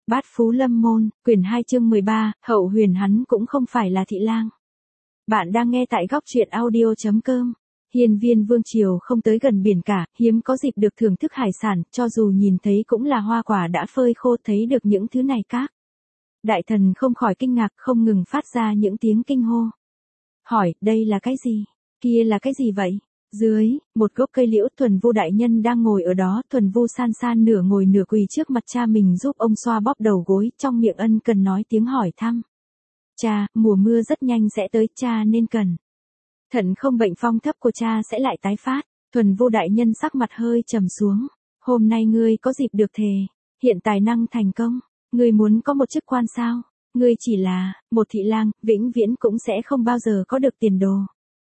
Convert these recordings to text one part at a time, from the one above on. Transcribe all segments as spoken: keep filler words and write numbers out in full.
Bát Phú Lâm Môn, quyển hai chương mười ba, Hậu Huyền hắn cũng không phải là thị lang. Bạn đang nghe tại góc truyện audio chấm com. Hiên viên vương triều không tới gần biển cả, hiếm có dịp được thưởng thức hải sản, cho dù nhìn thấy cũng là hoa quả đã phơi khô, thấy được những thứ này các. Đại thần không khỏi kinh ngạc, không ngừng phát ra những tiếng kinh hô. Hỏi, đây là cái gì? Kia là cái gì vậy? Dưới, một gốc cây liễu, Thuần Vu đại nhân đang ngồi ở đó, Thuần Vu san san nửa ngồi nửa quỳ trước mặt cha mình giúp ông xoa bóp đầu gối, trong miệng ân cần nói tiếng hỏi thăm. Cha, mùa mưa rất nhanh sẽ tới, cha nên cần. Thận không bệnh phong thấp của cha sẽ lại tái phát. Thuần Vu đại nhân sắc mặt hơi trầm xuống. Hôm nay ngươi có dịp được thề, hiện tài năng thành công, ngươi muốn có một chức quan sao? Ngươi chỉ là một thị lang, vĩnh viễn cũng sẽ không bao giờ có được tiền đồ.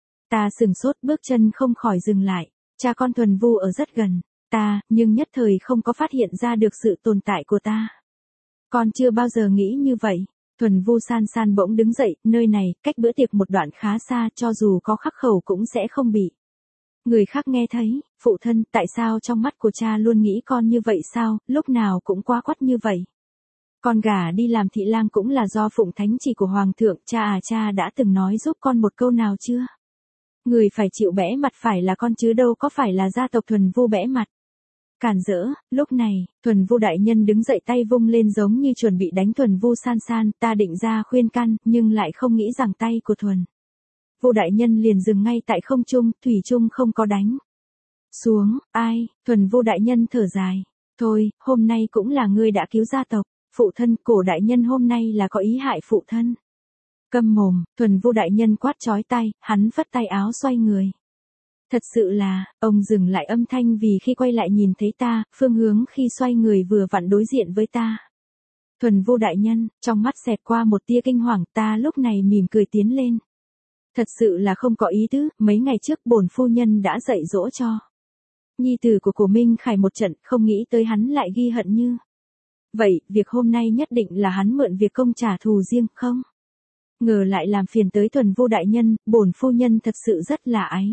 Ta sừng sốt, bước chân không khỏi dừng lại. Cha con Thuần Vu ở rất gần ta, nhưng nhất thời không có phát hiện ra được sự tồn tại của ta. Con chưa bao giờ nghĩ như vậy. Thuần Vu san san bỗng đứng dậy, nơi này, cách bữa tiệc một đoạn khá xa, cho dù có khắc khẩu cũng sẽ không bị người khác nghe thấy. Phụ thân, tại sao trong mắt của cha luôn nghĩ con như vậy sao, lúc nào cũng quá quắt như vậy? Con gả đi làm thị lang cũng là do phụng thánh chỉ của hoàng thượng, cha à cha đã từng nói giúp con một câu nào chưa? Người phải chịu bẽ mặt phải là con chứ đâu có phải là gia tộc Thuần Vu bẽ mặt. Cản rỡ. Lúc này, Thuần Vu đại nhân đứng dậy, tay vung lên giống như chuẩn bị đánh Thuần Vu san san, ta định ra khuyên can, nhưng lại không nghĩ rằng tay của Thuần Vu đại nhân liền dừng ngay tại không trung, thủy chung không có đánh xuống. Ai? Thuần Vu đại nhân thở dài. Thôi, hôm nay cũng là ngươi đã cứu gia tộc. Phụ thân, cổ đại nhân hôm nay là có ý hại phụ thân. Câm mồm. Thuần Vu đại nhân quát chói tai, hắn phất tay áo xoay người. Thật sự là, ông dừng lại âm thanh vì khi quay lại nhìn thấy ta, phương hướng khi xoay người vừa vặn đối diện với ta. Thuần Vu đại nhân, trong mắt xẹt qua một tia kinh hoàng, ta lúc này mỉm cười tiến lên. Thật sự là không có ý tứ, mấy ngày trước bổn phu nhân đã dạy dỗ cho nhi tử của cổ Minh Khải một trận, không nghĩ tới hắn lại ghi hận như vậy, việc hôm nay nhất định là hắn mượn việc công trả thù riêng, không ngờ lại làm phiền tới Thuần Vu đại nhân, bổn phu nhân thật sự rất là áy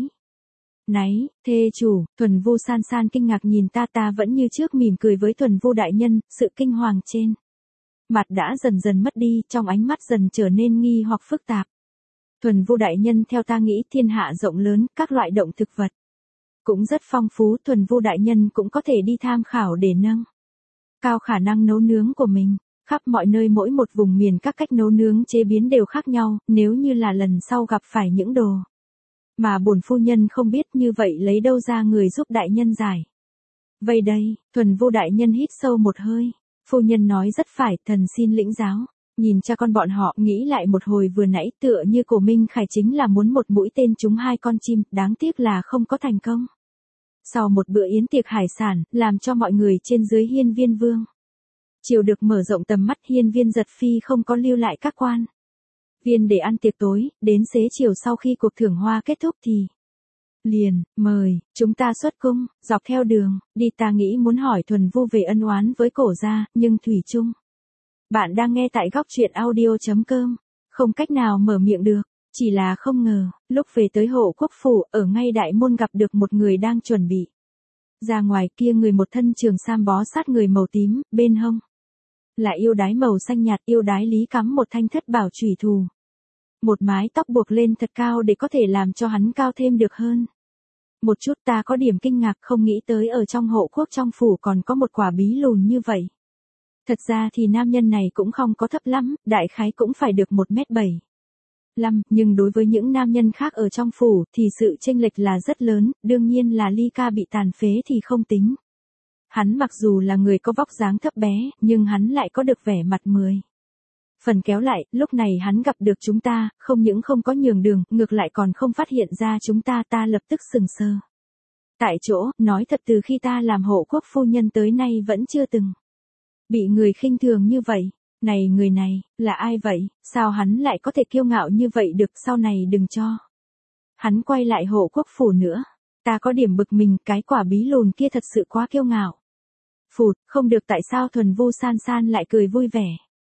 náy. Thê chủ. Thuần Vu san san kinh ngạc nhìn ta, ta vẫn như trước mỉm cười với Thuần Vu đại nhân, sự kinh hoàng trên mặt đã dần dần mất đi, trong ánh mắt dần trở nên nghi hoặc phức tạp. Thuần Vu đại nhân, theo ta nghĩ thiên hạ rộng lớn, các loại động thực vật cũng rất phong phú, Thuần Vu đại nhân cũng có thể đi tham khảo để nâng cao khả năng nấu nướng của mình. Khắp mọi nơi mỗi một vùng miền các cách nấu nướng chế biến đều khác nhau, nếu như là lần sau gặp phải những đồ mà bổn phu nhân không biết, như vậy lấy đâu ra người giúp đại nhân giải vậy đây? Thuần Vu đại nhân hít sâu một hơi. Phu nhân nói rất phải, thần xin lĩnh giáo. Nhìn cha con bọn họ, nghĩ lại một hồi vừa nãy, tựa như cổ Minh Khải chính là muốn một mũi tên trúng hai con chim, đáng tiếc là không có thành công. Sau một bữa yến tiệc hải sản, làm cho mọi người trên dưới hiên viên vương triều được mở rộng tầm mắt, hiên viên giật phi không có lưu lại các quan viên để ăn tiệc tối, đến xế chiều sau khi cuộc thưởng hoa kết thúc thì liền mời chúng ta xuất cung. Dọc theo đường đi ta nghĩ muốn hỏi Thuần Vu về ân oán với cổ gia, nhưng thủy chung bạn đang nghe tại góc truyện audio chấm com, không cách nào mở miệng được. Chỉ là không ngờ, lúc về tới Hộ Quốc phủ, ở ngay đại môn gặp được một người đang chuẩn bị ra ngoài, kia người một thân trường sam bó sát người màu tím, bên hông là yêu đái màu xanh nhạt, yêu đái lý cắm một thanh thất bảo chủy thủ. Một mái tóc buộc lên thật cao để có thể làm cho hắn cao thêm được hơn một chút. Ta có điểm kinh ngạc, không nghĩ tới ở trong hộ quốc trong phủ còn có một quả bí lùn như vậy. Thật ra thì nam nhân này cũng không có thấp lắm, đại khái cũng phải được một mét bảy lăm, nhưng đối với những nam nhân khác ở trong phủ thì sự chênh lệch là rất lớn, đương nhiên là Ly Ca bị tàn phế thì không tính. Hắn mặc dù là người có vóc dáng thấp bé, nhưng hắn lại có được vẻ mặt mười phần kéo lại, lúc này hắn gặp được chúng ta, không những không có nhường đường, ngược lại còn không phát hiện ra chúng ta, ta lập tức sừng sờ tại chỗ, nói thật từ khi ta làm hộ quốc phu nhân tới nay vẫn chưa từng bị người khinh thường như vậy. Này, người này, là ai vậy, sao hắn lại có thể kiêu ngạo như vậy được, sau này đừng cho hắn quay lại hộ quốc phủ nữa. Ta có điểm bực mình, cái quả bí lùn kia thật sự quá kiêu ngạo. Phụt, không được, tại sao Thuần Vu san san lại cười vui vẻ.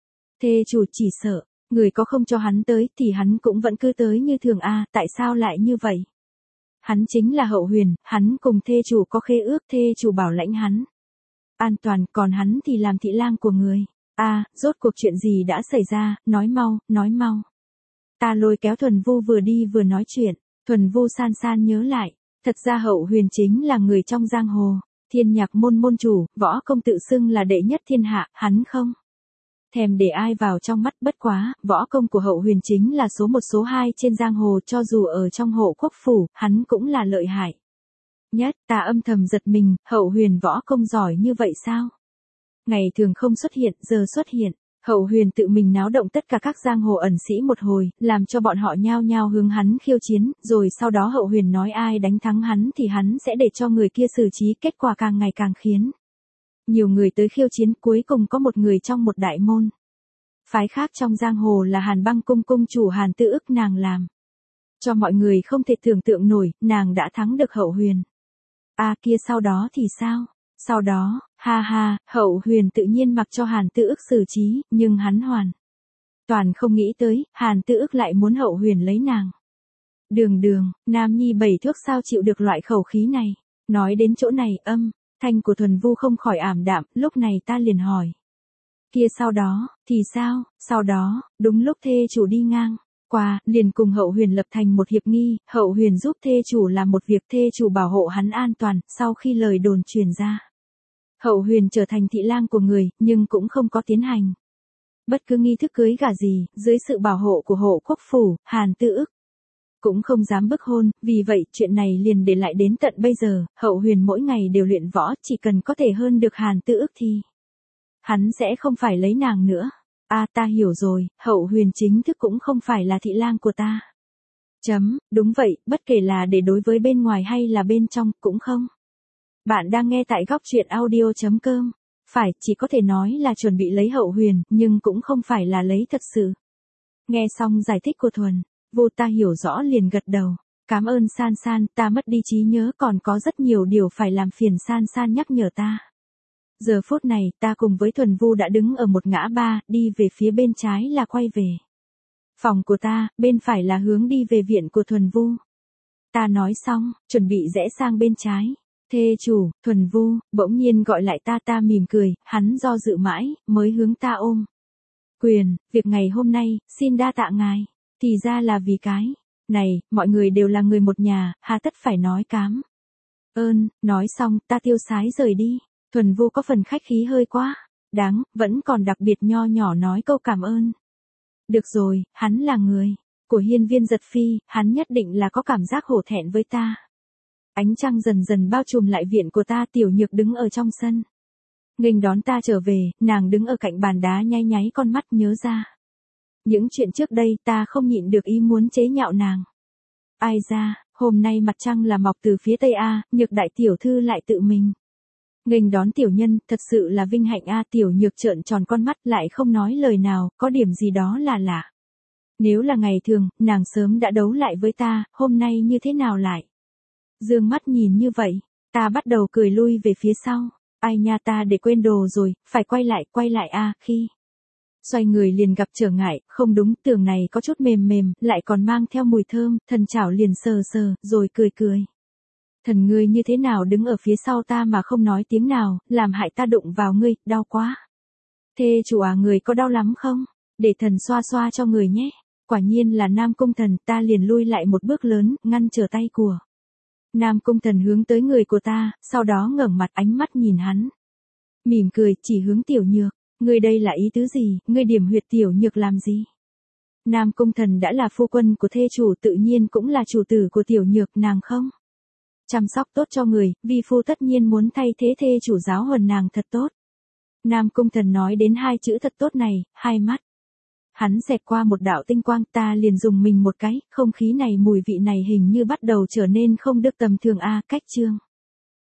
Thê chủ, chỉ sợ người có không cho hắn tới thì hắn cũng vẫn cứ tới như thường a, à, tại sao lại như vậy? Hắn chính là Hậu Huyền, hắn cùng thê chủ có khế ước, thê chủ bảo lãnh hắn an toàn, còn hắn thì làm thị lang của người. A, rốt cuộc chuyện gì đã xảy ra, nói mau, nói mau. Ta lôi kéo Thuần Vu vừa đi vừa nói chuyện, Thuần Vu san san nhớ lại, thật ra Hậu Huyền chính là người trong giang hồ, Thiên Nhạc môn môn chủ, võ công tự xưng là đệ nhất thiên hạ, hắn không thèm để ai vào trong mắt, bất quá, võ công của Hậu Huyền chính là số một số hai trên giang hồ, cho dù ở trong Hộ Quốc phủ, hắn cũng là lợi hại nhất. Ta âm thầm giật mình, Hậu Huyền võ công giỏi như vậy sao? Ngày thường không xuất hiện, giờ xuất hiện. Hậu Huyền tự mình náo động tất cả các giang hồ ẩn sĩ một hồi, làm cho bọn họ nhao nhao hướng hắn khiêu chiến, rồi sau đó Hậu Huyền nói ai đánh thắng hắn thì hắn sẽ để cho người kia xử trí, kết quả càng ngày càng khiến nhiều người tới khiêu chiến, cuối cùng có một người trong một đại môn phái khác trong giang hồ là Hàn Băng cung cung chủ Hàn Tư Ức, nàng làm cho mọi người không thể tưởng tượng nổi, nàng đã thắng được Hậu Huyền. À kia sau đó thì sao? Sau đó, ha ha, Hậu Huyền tự nhiên mặc cho Hàn Tư Ức xử trí, nhưng hắn hoàn toàn không nghĩ tới, Hàn Tư Ức lại muốn Hậu Huyền lấy nàng. Đường đường, nam nhi bảy thước sao chịu được loại khẩu khí này. Nói đến chỗ này, âm thanh của Thuần Vu không khỏi ảm đạm, lúc này ta liền hỏi. Kia sau đó, thì sao? Sau đó, đúng lúc thê chủ đi ngang qua, liền cùng Hậu Huyền lập thành một hiệp nghi, Hậu Huyền giúp thê chủ làm một việc, thê chủ bảo hộ hắn an toàn, sau khi lời đồn truyền ra. Hậu Huyền trở thành thị lang của người, nhưng cũng không có tiến hành bất cứ nghi thức cưới gả gì, dưới sự bảo hộ của Hộ Quốc phủ, Hàn Tư Ức cũng không dám bức hôn, vì vậy chuyện này liền để lại đến tận bây giờ, Hậu Huyền mỗi ngày đều luyện võ, chỉ cần có thể hơn được Hàn Tư Ức thì hắn sẽ không phải lấy nàng nữa. À ta hiểu rồi, Hậu Huyền chính thức cũng không phải là thị lang của ta. Chấm, đúng vậy, bất kể là để đối với bên ngoài hay là bên trong, cũng không. Bạn đang nghe tại góc truyện audio.com. Phải, chỉ có thể nói là chuẩn bị lấy Hậu Huyền, nhưng cũng không phải là lấy thật sự. Nghe xong giải thích của Thuần Vu, ta hiểu rõ liền gật đầu. Cảm ơn San San, ta mất đi trí nhớ, còn có rất nhiều điều phải làm phiền San San nhắc nhở ta. Giờ phút này, ta cùng với Thuần Vu đã đứng ở một ngã ba, đi về phía bên trái là quay về phòng của ta, bên phải là hướng đi về viện của Thuần Vu. Ta nói xong, chuẩn bị rẽ sang bên trái. Thê chủ, Thuần Vu, bỗng nhiên gọi lại ta, ta mỉm cười, hắn do dự mãi, mới hướng ta ôm quyền, việc ngày hôm nay, xin đa tạ ngài. Thì ra là vì cái này, mọi người đều là người một nhà, hà tất phải nói cám ơn. Nói xong, ta tiêu sái rời đi. Thuần Vu có phần khách khí hơi quá đáng, vẫn còn đặc biệt nho nhỏ nói câu cảm ơn. Được rồi, hắn là người của hiên viên giật phi, hắn nhất định là có cảm giác hổ thẹn với ta. Ánh trăng dần dần bao trùm lại viện của ta, Tiểu Nhược đứng ở trong sân nghênh đón ta trở về, nàng đứng ở cạnh bàn đá nháy nháy con mắt, nhớ ra những chuyện trước đây, ta không nhịn được ý muốn chế nhạo nàng. Ai ra, hôm nay mặt trăng là mọc từ phía tây a, Nhược đại tiểu thư lại tự mình nghênh đón tiểu nhân, thật sự là vinh hạnh a. Tiểu Nhược trợn tròn con mắt, lại không nói lời nào, có điểm gì đó là lạ. Nếu là ngày thường, nàng sớm đã đấu lại với ta, hôm nay như thế nào lại dương mắt nhìn như vậy. Ta bắt đầu cười lui về phía sau. Ai nha, ta để quên đồ rồi, phải quay lại, quay lại a. Khi xoay người liền gặp trở ngại, không đúng, tường này có chút mềm mềm, lại còn mang theo mùi thơm, thần chảo liền sờ sờ, rồi cười cười. Thần ngươi như thế nào đứng ở phía sau ta mà không nói tiếng nào, làm hại ta đụng vào ngươi, đau quá. Thê chủ à, người có đau lắm không? Để thần xoa xoa cho người nhé. Quả nhiên là Nam Cung Thần, ta liền lui lại một bước lớn, ngăn trở tay của Nam Cung Thần hướng tới người của ta, sau đó ngẩng mặt, ánh mắt nhìn hắn. Mỉm cười, chỉ hướng Tiểu Nhược. Ngươi đây là ý tứ gì, ngươi điểm huyệt Tiểu Nhược làm gì? Nam Cung Thần đã là phu quân của thê chủ, tự nhiên cũng là chủ tử của Tiểu Nhược, nàng không chăm sóc tốt cho người, vi phu tất nhiên muốn thay thế thê chủ giáo huấn nàng thật tốt. Nam Cung Thần nói đến hai chữ thật tốt này, hai mắt hắn xẹt qua một đạo tinh quang, ta liền dùng mình một cái, không khí này, mùi vị này hình như bắt đầu trở nên không được tầm thường a. Cách chương